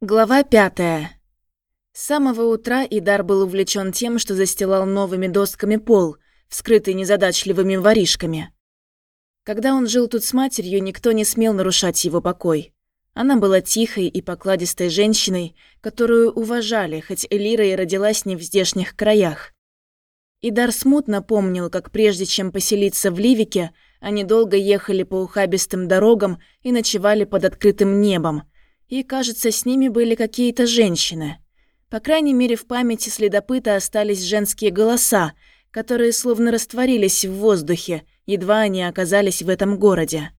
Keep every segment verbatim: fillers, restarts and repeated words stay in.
Глава пятая. С самого утра Идар был увлечен тем, что застилал новыми досками пол, вскрытый незадачливыми воришками. Когда он жил тут с матерью, никто не смел нарушать его покой. Она была тихой и покладистой женщиной, которую уважали, хоть Элира и родилась не в здешних краях. Идар смутно помнил, как прежде чем поселиться в Ливике, они долго ехали по ухабистым дорогам и ночевали под открытым небом. И, кажется, с ними были какие-то женщины. По крайней мере, в памяти следопыта остались женские голоса, которые словно растворились в воздухе, едва они оказались в этом городе.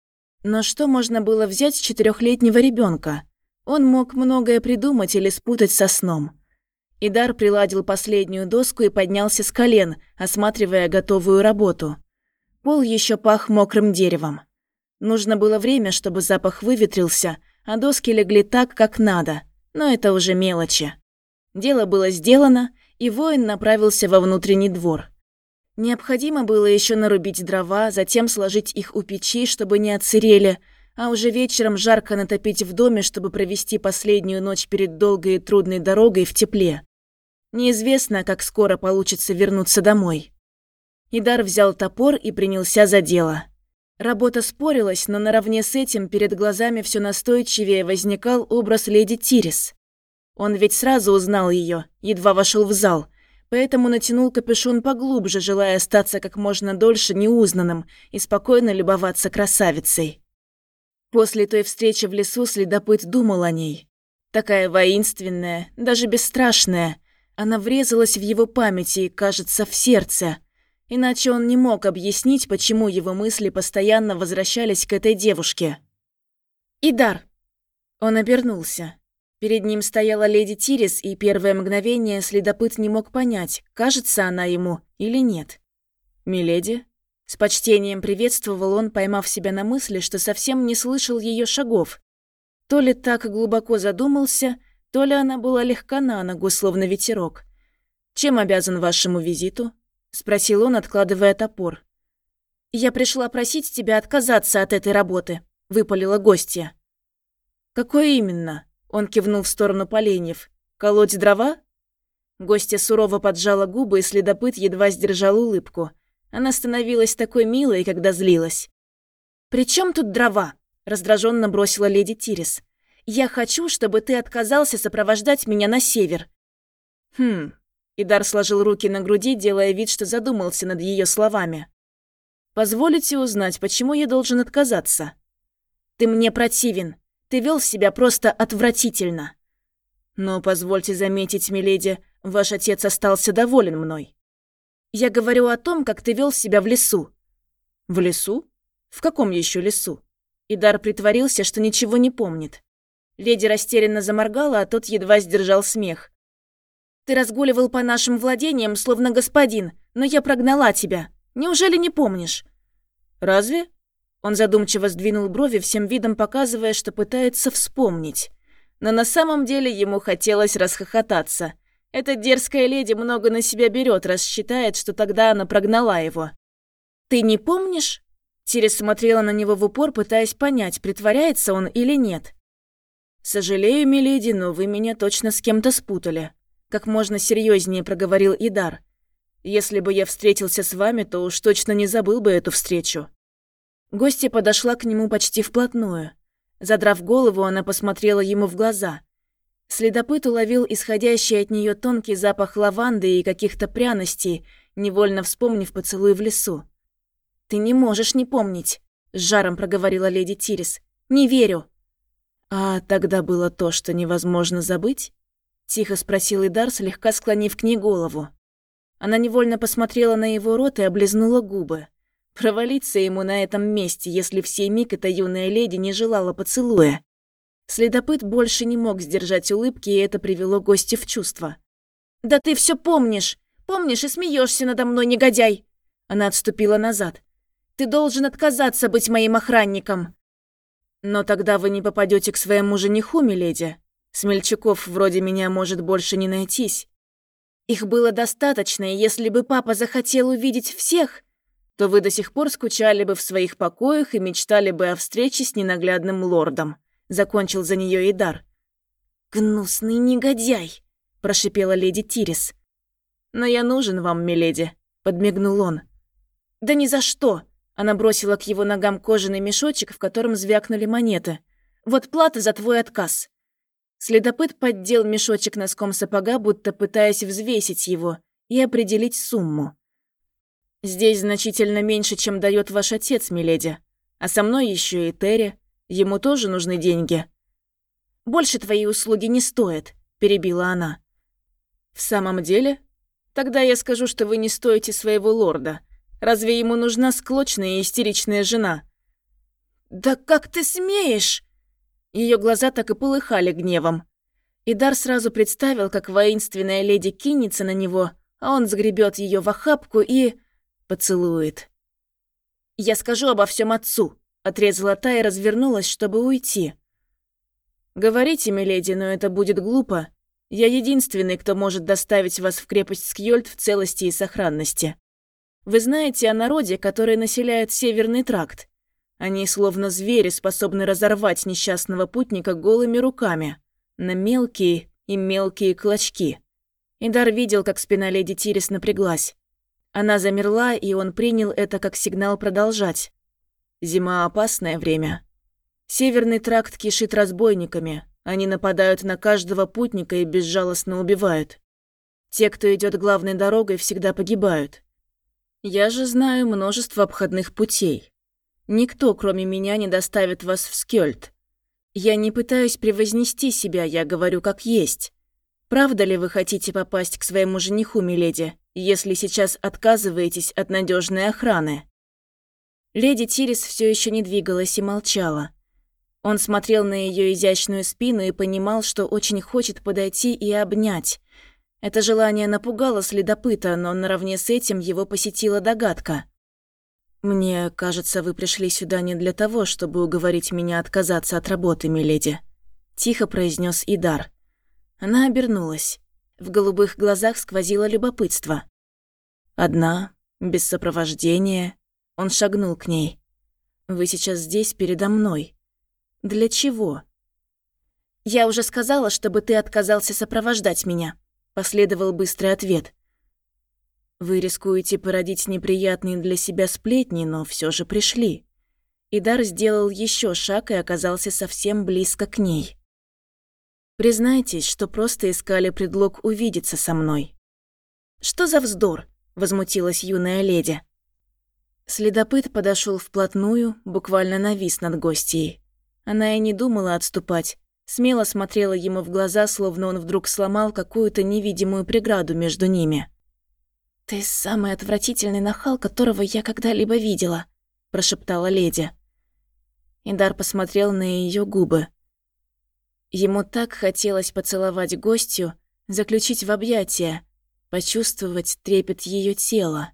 Но что можно было взять с четырехлетнего ребенка? Он мог многое придумать или спутать со сном. Идар приладил последнюю доску и поднялся с колен, осматривая готовую работу. Пол еще пах мокрым деревом. Нужно было время, чтобы запах выветрился, а доски легли так, как надо, но это уже мелочи. Дело было сделано, и воин направился во внутренний двор. Необходимо было еще нарубить дрова, затем сложить их у печи, чтобы не отсырели, а уже вечером жарко натопить в доме, чтобы провести последнюю ночь перед долгой и трудной дорогой в тепле. Неизвестно, как скоро получится вернуться домой. Идар взял топор и принялся за дело. Работа спорилась, но наравне с этим перед глазами все настойчивее возникал образ леди Тирис. Он ведь сразу узнал ее, едва вошел в зал, поэтому натянул капюшон поглубже, желая остаться как можно дольше неузнанным и спокойно любоваться красавицей. После той встречи в лесу следопыт думал о ней. Такая воинственная, даже бесстрашная, она врезалась в его память и, кажется, в сердце. Иначе он не мог объяснить, почему его мысли постоянно возвращались к этой девушке. «Идар!» Он обернулся. Перед ним стояла леди Тирис, и первое мгновение следопыт не мог понять, кажется она ему или нет. «Миледи?» С почтением приветствовал он, поймав себя на мысли, что совсем не слышал ее шагов. То ли так глубоко задумался, то ли она была легка на ногу, словно ветерок. «Чем обязан вашему визиту?» — спросил он, откладывая топор. «Я пришла просить тебя отказаться от этой работы», — выпалила гостья. «Какой именно?» — он кивнул в сторону поленьев. «Колоть дрова?» Гостья сурово поджала губы, и следопыт едва сдержал улыбку. Она становилась такой милой, когда злилась. «При чем тут дрова?» — раздраженно бросила леди Тирис. «Я хочу, чтобы ты отказался сопровождать меня на север». «Хм...» Идар сложил руки на груди, делая вид, что задумался над ее словами. «Позволите узнать, почему я должен отказаться?» «Ты мне противен. Ты вел себя просто отвратительно». «Но позвольте заметить, миледи, ваш отец остался доволен мной». «Я говорю о том, как ты вел себя в лесу». «В лесу? В каком еще лесу?» Идар притворился, что ничего не помнит. Леди растерянно заморгала, а тот едва сдержал смех. «Ты разгуливал по нашим владениям, словно господин, но я прогнала тебя. Неужели не помнишь?» «Разве?» Он задумчиво сдвинул брови, всем видом показывая, что пытается вспомнить. Но на самом деле ему хотелось расхохотаться. Эта дерзкая леди много на себя берет, раз считает, что тогда она прогнала его. «Ты не помнишь?» Тирис смотрела на него в упор, пытаясь понять, притворяется он или нет. «Сожалею, миледи, но вы меня точно с кем-то спутали», — как можно серьезнее проговорил Идар. «Если бы я встретился с вами, то уж точно не забыл бы эту встречу». Гостья подошла к нему почти вплотную. Задрав голову, она посмотрела ему в глаза. Следопыт уловил исходящий от нее тонкий запах лаванды и каких-то пряностей, невольно вспомнив поцелуй в лесу. «Ты не можешь не помнить», — с жаром проговорила леди Тирис. «Не верю». «А тогда было то, что невозможно забыть?» — тихо спросил Идар, слегка склонив к ней голову. Она невольно посмотрела на его рот и облизнула губы. Провалиться ему на этом месте, если в сей миг эта юная леди не желала поцелуя. Следопыт больше не мог сдержать улыбки, и это привело гостя в чувство. «Да ты все помнишь! Помнишь и смеешься надо мной, негодяй!» Она отступила назад. «Ты должен отказаться быть моим охранником!» «Но тогда вы не попадете к своему жениху, миледи. Смельчаков вроде меня может больше не найтись». «Их было достаточно, и если бы папа захотел увидеть всех, то вы до сих пор скучали бы в своих покоях и мечтали бы о встрече с ненаглядным лордом», — закончил за нее Идар. «Гнусный негодяй!» – прошипела леди Тирис. «Но я нужен вам, миледи», – подмигнул он. «Да ни за что!» – она бросила к его ногам кожаный мешочек, в котором звякнули монеты. «Вот плата за твой отказ». Следопыт поддел мешочек носком сапога, будто пытаясь взвесить его и определить сумму. «Здесь значительно меньше, чем дает ваш отец, миледи. А со мной еще и Терри. Ему тоже нужны деньги». «Больше твои услуги не стоят», – перебила она. «В самом деле? Тогда я скажу, что вы не стоите своего лорда. Разве ему нужна склочная и истеричная жена?» «Да как ты смеешь?» Ее глаза так и полыхали гневом. Идар сразу представил, как воинственная леди кинется на него, а он загребет ее в охапку и... поцелует. «Я скажу обо всем отцу», – отрезала та и развернулась, чтобы уйти. «Говорите, миледи, но это будет глупо. Я единственный, кто может доставить вас в крепость Скьёльд в целости и сохранности. Вы знаете о народе, который населяет Северный тракт? Они, словно звери, способны разорвать несчастного путника голыми руками на мелкие и мелкие клочки». Идар видел, как спина леди Тирис напряглась. Она замерла, и он принял это как сигнал продолжать. «Зима – опасное время. Северный тракт кишит разбойниками. Они нападают на каждого путника и безжалостно убивают. Те, кто идет главной дорогой, всегда погибают. Я же знаю множество обходных путей. Никто, кроме меня, не доставит вас в Скьёльд. Я не пытаюсь превознести себя, я говорю как есть. Правда ли вы хотите попасть к своему жениху, миледи, если сейчас отказываетесь от надежной охраны?» Леди Тирис все еще не двигалась и молчала. Он смотрел на ее изящную спину и понимал, что очень хочет подойти и обнять. Это желание напугало следопыта, но наравне с этим его посетила догадка. «Мне кажется, вы пришли сюда не для того, чтобы уговорить меня отказаться от работы, миледи», – тихо произнес Идар. Она обернулась. В голубых глазах сквозило любопытство. «Одна, без сопровождения». Он шагнул к ней. «Вы сейчас здесь передо мной. Для чего?» «Я уже сказала, чтобы ты отказался сопровождать меня», – последовал быстрый ответ. «Вы рискуете породить неприятные для себя сплетни, но все же пришли». Идар сделал еще шаг и оказался совсем близко к ней. «Признайтесь, что просто искали предлог увидеться со мной». «Что за вздор?» – возмутилась юная леди. Следопыт подошел вплотную, буквально навис над гостьей. Она и не думала отступать, смело смотрела ему в глаза, словно он вдруг сломал какую-то невидимую преграду между ними. «Ты самый отвратительный нахал, которого я когда-либо видела», – прошептала леди. Идар посмотрел на ее губы. Ему так хотелось поцеловать гостью, заключить в объятия, почувствовать трепет ее тела.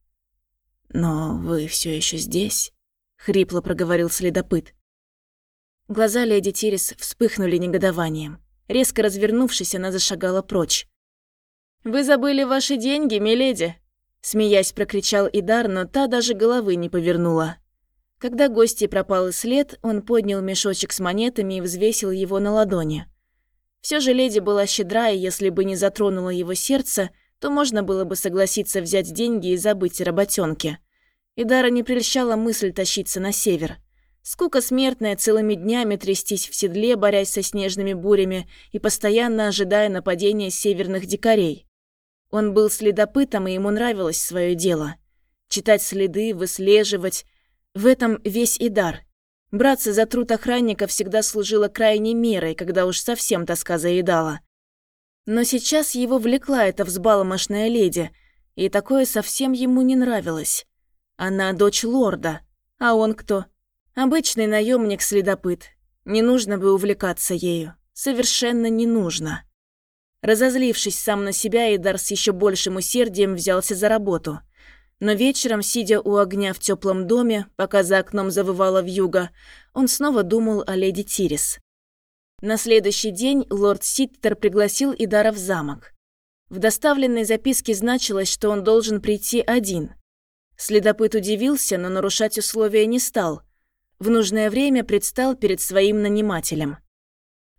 «Но вы все еще здесь?» – хрипло проговорил следопыт. Глаза леди Тирис вспыхнули негодованием. Резко развернувшись, она зашагала прочь. «Вы забыли ваши деньги, миледи?» – смеясь прокричал Идар, но та даже головы не повернула. Когда гостья пропал и след, он поднял мешочек с монетами и взвесил его на ладони. Все же леди была щедра, и если бы не затронуло его сердце, то можно было бы согласиться взять деньги и забыть о работёнке. Идара не прельщала мысль тащиться на север. Скука смертная целыми днями трястись в седле, борясь со снежными бурями и постоянно ожидая нападения северных дикарей. Он был следопытом, и ему нравилось свое дело. Читать следы, выслеживать. В этом весь Идар. Браться за труд охранника всегда служило крайней мерой, когда уж совсем тоска заедала. Но сейчас его влекла эта взбаломошная леди, и такое совсем ему не нравилось. Она дочь лорда, а он кто? Обычный наемник-следопыт. Не нужно бы увлекаться ею. Совершенно не нужно. Разозлившись сам на себя, Идар с еще большим усердием взялся за работу. Но вечером, сидя у огня в теплом доме, пока за окном завывала вьюга, он снова думал о леди Тирис. На следующий день лорд Ситтер пригласил Идара в замок. В доставленной записке значилось, что он должен прийти один. Следопыт удивился, но нарушать условия не стал. В нужное время предстал перед своим нанимателем.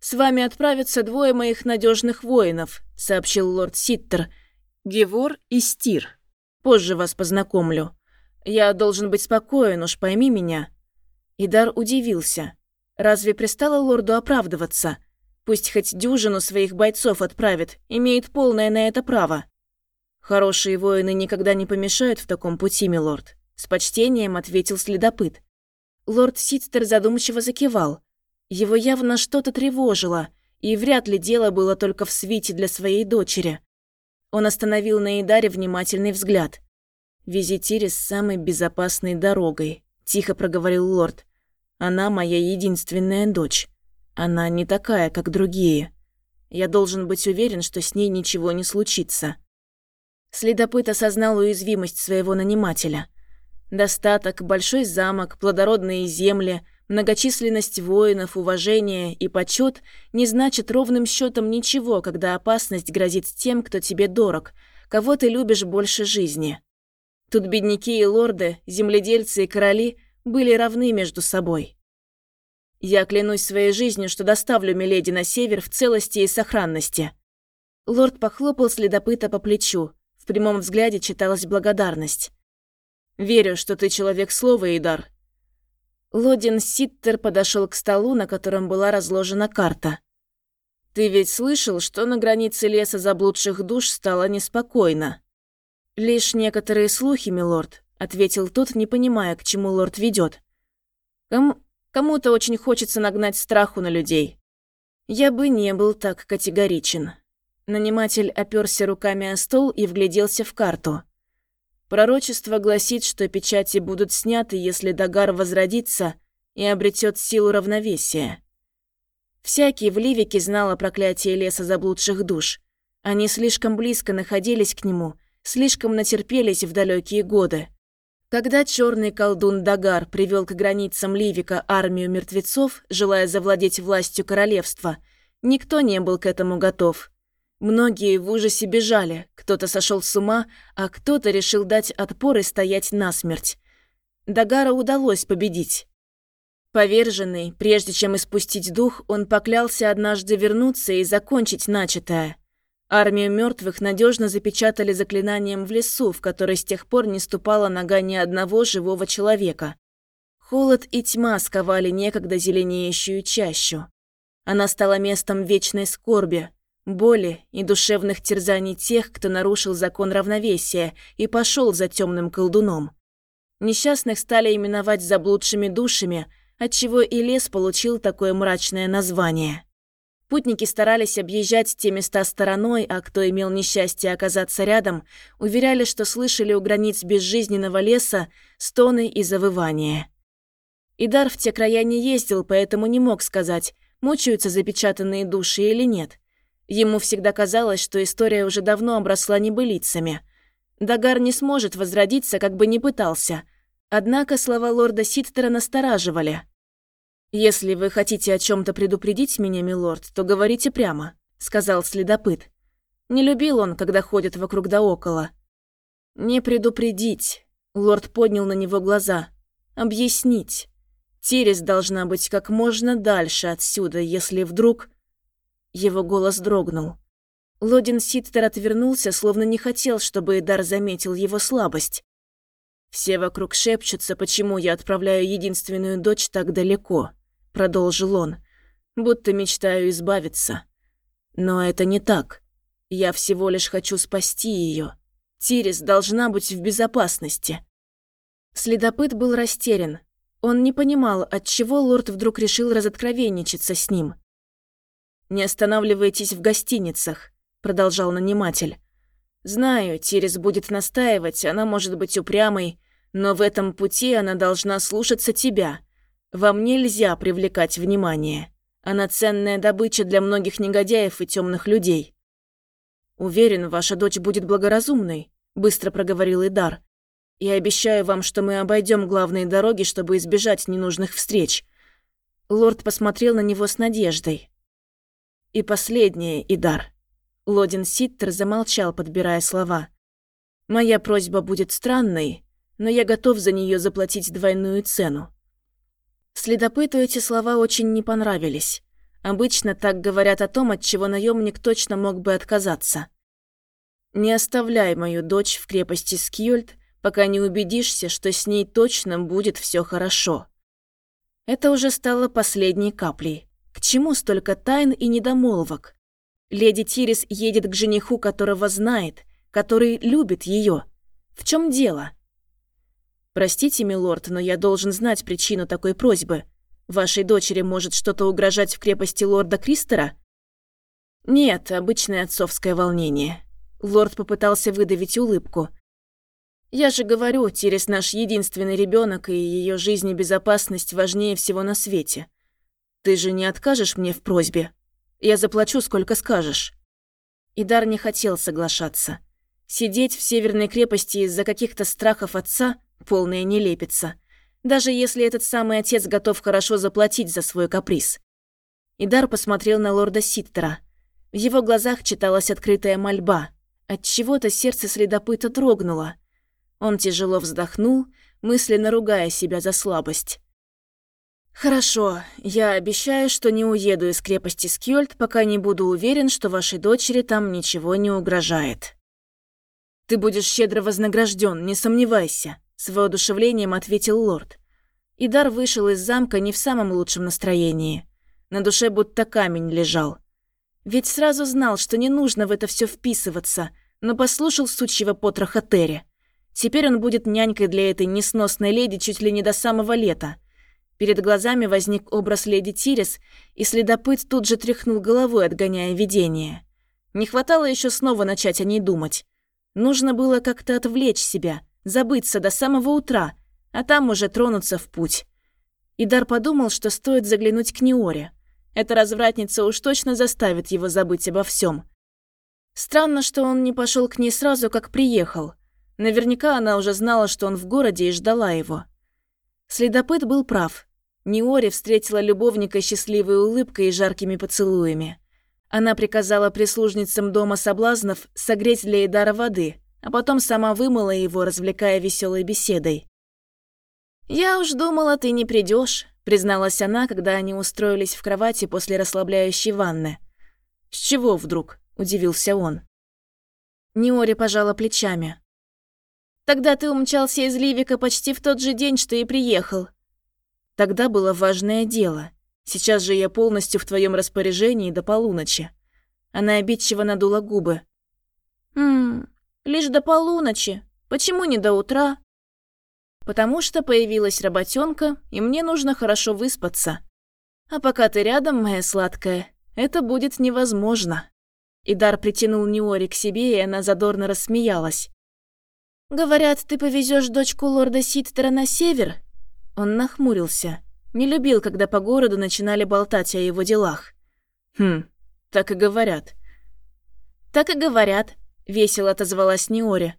«С вами отправятся двое моих надежных воинов», — сообщил лорд Ситтер. «Гевор и Стир. Позже вас познакомлю. Я должен быть спокоен, уж пойми меня». Идар удивился. Разве пристало лорду оправдываться? Пусть хоть дюжину своих бойцов отправит, имеет полное на это право. «Хорошие воины никогда не помешают в таком пути, милорд», — с почтением ответил следопыт. Лорд Ситтер задумчиво закивал. Его явно что-то тревожило, и вряд ли дело было только в свите для своей дочери. Он остановил на Идаре внимательный взгляд. «Визитирис самой безопасной дорогой», — тихо проговорил лорд. «Она моя единственная дочь. Она не такая, как другие. Я должен быть уверен, что с ней ничего не случится». Следопыт осознал уязвимость своего нанимателя. Достаток, большой замок, плодородные земли, многочисленность воинов, уважение и почет не значат ровным счетом ничего, когда опасность грозит тем, кто тебе дорог, кого ты любишь больше жизни. Тут бедняки и лорды, земледельцы и короли были равны между собой. «Я клянусь своей жизнью, что доставлю миледи на север в целости и сохранности». Лорд похлопал следопыта по плечу. В прямом взгляде читалась благодарность. «Верю, что ты человек слова, Идар». Лодин Ситтер подошел к столу, на котором была разложена карта. «Ты ведь слышал, что на границе леса заблудших душ стало неспокойно?» «Лишь некоторые слухи, милорд», — ответил тот, не понимая, к чему лорд ведет. Кому... «Кому-то очень хочется нагнать страху на людей. Я бы не был так категоричен». Наниматель оперся руками о стол и вгляделся в карту. Пророчество гласит, что печати будут сняты, если Дагар возродится и обретет силу равновесия. Всякий в Ливике знал о проклятии леса заблудших душ. Они слишком близко находились к нему, слишком натерпелись в далекие годы. Когда черный колдун Дагар привел к границам Ливика армию мертвецов, желая завладеть властью королевства, никто не был к этому готов. Многие в ужасе бежали, кто-то сошел с ума, а кто-то решил дать отпор и стоять насмерть. Дагара удалось победить. Поверженный, прежде чем испустить дух, он поклялся однажды вернуться и закончить начатое. Армию мертвых надежно запечатали заклинанием в лесу, в который с тех пор не ступала нога ни одного живого человека. Холод и тьма сковали некогда зеленеющую чащу. Она стала местом вечной скорби, боли и душевных терзаний тех, кто нарушил закон равновесия и пошел за темным колдуном. Несчастных стали именовать заблудшими душами, отчего и лес получил такое мрачное название. Путники старались объезжать те места стороной, а кто имел несчастье оказаться рядом, уверяли, что слышали у границ безжизненного леса стоны и завывания. Идар в те края не ездил, поэтому не мог сказать, мучаются запечатанные души или нет. Ему всегда казалось, что история уже давно обросла небылицами. Дагар не сможет возродиться, как бы ни пытался. Однако слова лорда Ситтера настораживали. «Если вы хотите о чем-то предупредить меня, милорд, то говорите прямо», — сказал следопыт. Не любил он, когда ходят вокруг да около. «Не предупредить», — лорд поднял на него глаза. «Объяснить. Тирис должна быть как можно дальше отсюда, если вдруг...» Его голос дрогнул. Лодин Ситтер отвернулся, словно не хотел, чтобы Идар заметил его слабость. «Все вокруг шепчутся, почему я отправляю единственную дочь так далеко», — продолжил он, «будто мечтаю избавиться. Но это не так. Я всего лишь хочу спасти ее. Тирис должна быть в безопасности». Следопыт был растерян. Он не понимал, отчего лорд вдруг решил разоткровенничаться с ним. «Не останавливайтесь в гостиницах», — продолжал наниматель. «Знаю, Тирис будет настаивать, она может быть упрямой, но в этом пути она должна слушаться тебя. Вам нельзя привлекать внимание. Она ценная добыча для многих негодяев и темных людей». «Уверен, ваша дочь будет благоразумной», — быстро проговорил Идар. «Я обещаю вам, что мы обойдем главные дороги, чтобы избежать ненужных встреч». Лорд посмотрел на него с надеждой. «И последнее, Идар». Лодин Ситтер замолчал, подбирая слова. «Моя просьба будет странной, но я готов за нее заплатить двойную цену». Следопыту эти слова очень не понравились. Обычно так говорят о том, от чего наемник точно мог бы отказаться. «Не оставляй мою дочь в крепости Скьёльд, пока не убедишься, что с ней точно будет все хорошо». Это уже стало последней каплей. К чему столько тайн и недомолвок? Леди Тирис едет к жениху, которого знает, который любит ее. В чем дело? «Простите, милорд, но я должен знать причину такой просьбы. Вашей дочери может что-то угрожать в крепости лорда Кристера?» «Нет, обычное отцовское волнение». Лорд попытался выдавить улыбку. «Я же говорю, Тирис наш единственный ребенок, и ее жизнь и безопасность важнее всего на свете. Ты же не откажешь мне в просьбе? Я заплачу, сколько скажешь». Идар не хотел соглашаться. Сидеть в северной крепости из-за каких-то страхов отца – полная нелепица. Даже если этот самый отец готов хорошо заплатить за свой каприз. Идар посмотрел на лорда Ситтера. В его глазах читалась открытая мольба. Отчего-то сердце следопыта дрогнуло. Он тяжело вздохнул, мысленно ругая себя за слабость. «Хорошо, я обещаю, что не уеду из крепости Скьёльд, пока не буду уверен, что вашей дочери там ничего не угрожает». «Ты будешь щедро вознагражден, не сомневайся», — с воодушевлением ответил лорд. Идар вышел из замка не в самом лучшем настроении. На душе будто камень лежал. Ведь сразу знал, что не нужно в это все вписываться, но послушал сучьего потроха Терри. Теперь он будет нянькой для этой несносной леди чуть ли не до самого лета. Перед глазами возник образ леди Тирис, и следопыт тут же тряхнул головой, отгоняя видение. Не хватало еще снова начать о ней думать. Нужно было как-то отвлечь себя, забыться до самого утра, а там уже тронуться в путь. Идар подумал, что стоит заглянуть к Ниоре. Эта развратница уж точно заставит его забыть обо всем. Странно, что он не пошел к ней сразу, как приехал. Наверняка она уже знала, что он в городе, и ждала его. Следопыт был прав. Ниоре встретила любовника счастливой улыбкой и жаркими поцелуями. Она приказала прислужницам дома соблазнов согреть для Идара воды, а потом сама вымыла его, развлекая веселой беседой. «Я уж думала, ты не придешь, призналась она, когда они устроились в кровати после расслабляющей ванны. «С чего вдруг?» – удивился он. Ниоре пожала плечами. «Тогда ты умчался из Ливика почти в тот же день, что и приехал». «Тогда было важное дело. Сейчас же я полностью в твоем распоряжении до полуночи». Она обидчиво надула губы. «Ммм, лишь до полуночи. Почему не до утра?» «Потому что появилась работенка, и мне нужно хорошо выспаться. А пока ты рядом, моя сладкая, это будет невозможно». Идар притянул Ниори к себе, и она задорно рассмеялась. «Говорят, ты повезешь дочку лорда Ситтера на север?» Он нахмурился. Не любил, когда по городу начинали болтать о его делах. «Хм, так и говорят». «Так и говорят», — весело отозвалась Ниори.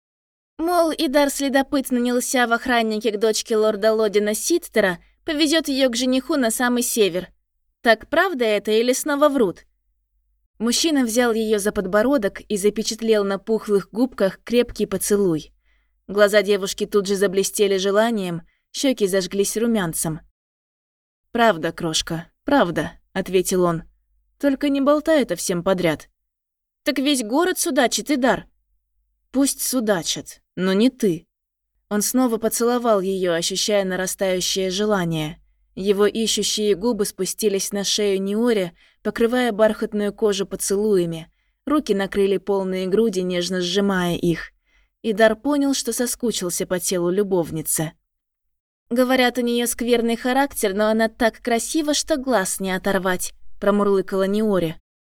Мол, Идар следопыт нанялся в охраннике к дочке лорда Лодина Ситтера, повезет ее к жениху на самый север. Так правда это или снова врут? Мужчина взял ее за подбородок и запечатлел на пухлых губках крепкий поцелуй. Глаза девушки тут же заблестели желанием, щеки зажглись румянцем. «Правда, крошка, правда», — ответил он. «Только не болтай это всем подряд». «Так весь город судачит, Идар». «Пусть судачат, но не ты». Он снова поцеловал ее, ощущая нарастающее желание. Его ищущие губы спустились на шею Ниори, покрывая бархатную кожу поцелуями. Руки накрыли полные груди, нежно сжимая их. Идар понял, что соскучился по телу любовницы. «Говорят, у нее скверный характер, но она так красива, что глаз не оторвать», – промурлыкала Ниори.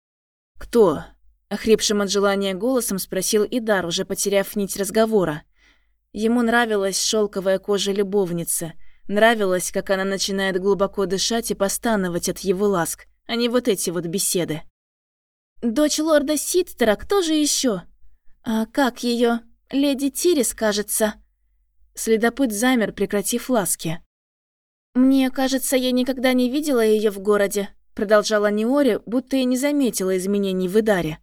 «Кто?» – охрипшим от желания голосом спросил Идар, уже потеряв нить разговора. Ему нравилась шелковая кожа любовницы, нравилось, как она начинает глубоко дышать и постановать от его ласк, а не вот эти вот беседы. «Дочь лорда Ситтера, кто же еще? А как ее? Леди Тирис, кажется». Следопыт замер, прекратив ласки. «Мне кажется, я никогда не видела ее в городе», продолжала Ниори, будто и не заметила изменений в Идаре.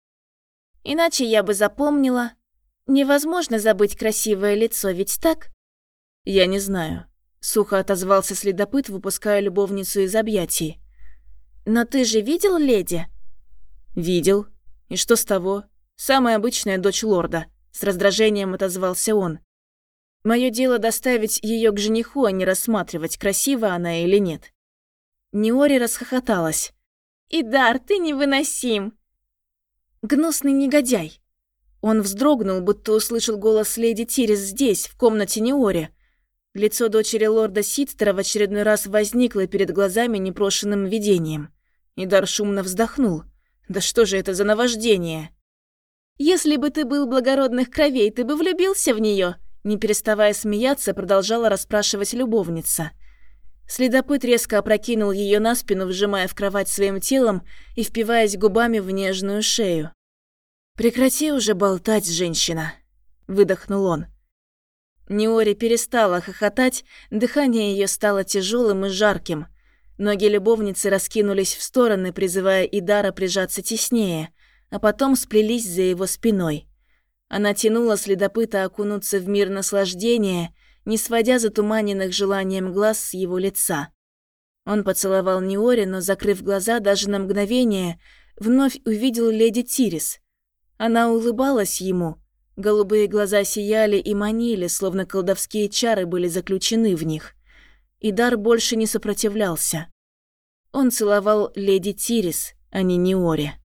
«Иначе я бы запомнила. Невозможно забыть красивое лицо, ведь так?» «Я не знаю», — сухо отозвался следопыт, выпуская любовницу из объятий. «Но ты же видел леди?» «Видел. И что с того? Самая обычная дочь лорда», — с раздражением отозвался он. «Моё дело доставить её к жениху, а не рассматривать, красива она или нет». Ниори расхохоталась. «Идар, ты невыносим!» «Гнусный негодяй!» Он вздрогнул, будто услышал голос леди Тирис здесь, в комнате Ниори. Лицо дочери лорда Сидстера в очередной раз возникло перед глазами непрошенным видением. Идар шумно вздохнул. «Да что же это за наваждение?» «Если бы ты был благородных кровей, ты бы влюбился в неё?» Не переставая смеяться, продолжала расспрашивать любовница. Следопыт резко опрокинул её на спину, вжимая в кровать своим телом и впиваясь губами в нежную шею. «Прекрати уже болтать, женщина», — выдохнул он. Ниори перестала хохотать, дыхание её стало тяжелым и жарким. Ноги любовницы раскинулись в стороны, призывая Идара прижаться теснее, а потом сплелись за его спиной. Она тянула следопыта окунуться в мир наслаждения, не сводя затуманенных желанием глаз с его лица. Он поцеловал Ниори, но, закрыв глаза даже на мгновение, вновь увидел леди Тирис. Она улыбалась ему. Голубые глаза сияли и манили, словно колдовские чары были заключены в них. Идар больше не сопротивлялся. Он целовал леди Тирис, а не Ниори.